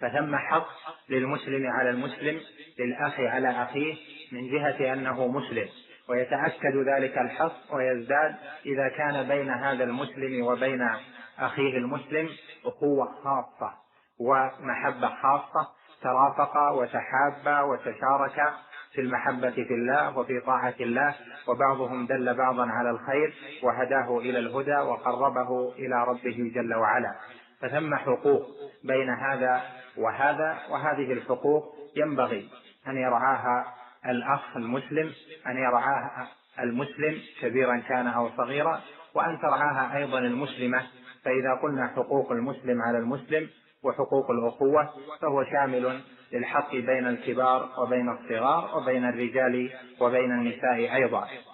فثم حق للمسلم على المسلم، للأخ على أخيه، من جهة أنه مسلم، ويتأكد ذلك الحق ويزداد إذا كان بين هذا المسلم وبين أخيه المسلم أخوة خاصة ومحبة خاصة، ترافقا وتحابا وتشاركا في المحبة في الله وفي طاعة الله، وبعضهم دل بعضا على الخير وهداه إلى الهدى وقربه إلى ربه جل وعلا. فثم حقوق بين هذا وهذا، وهذه الحقوق ينبغي أن يرعاها الأخ المسلم، أن يرعاها المسلم كبيرا كان أو صغيرا، وأن ترعاها أيضا المسلمة. فإذا قلنا حقوق المسلم على المسلم وحقوق الأخوة فهو شامل للحق بين الكبار وبين الصغار وبين الرجال وبين النساء أيضا.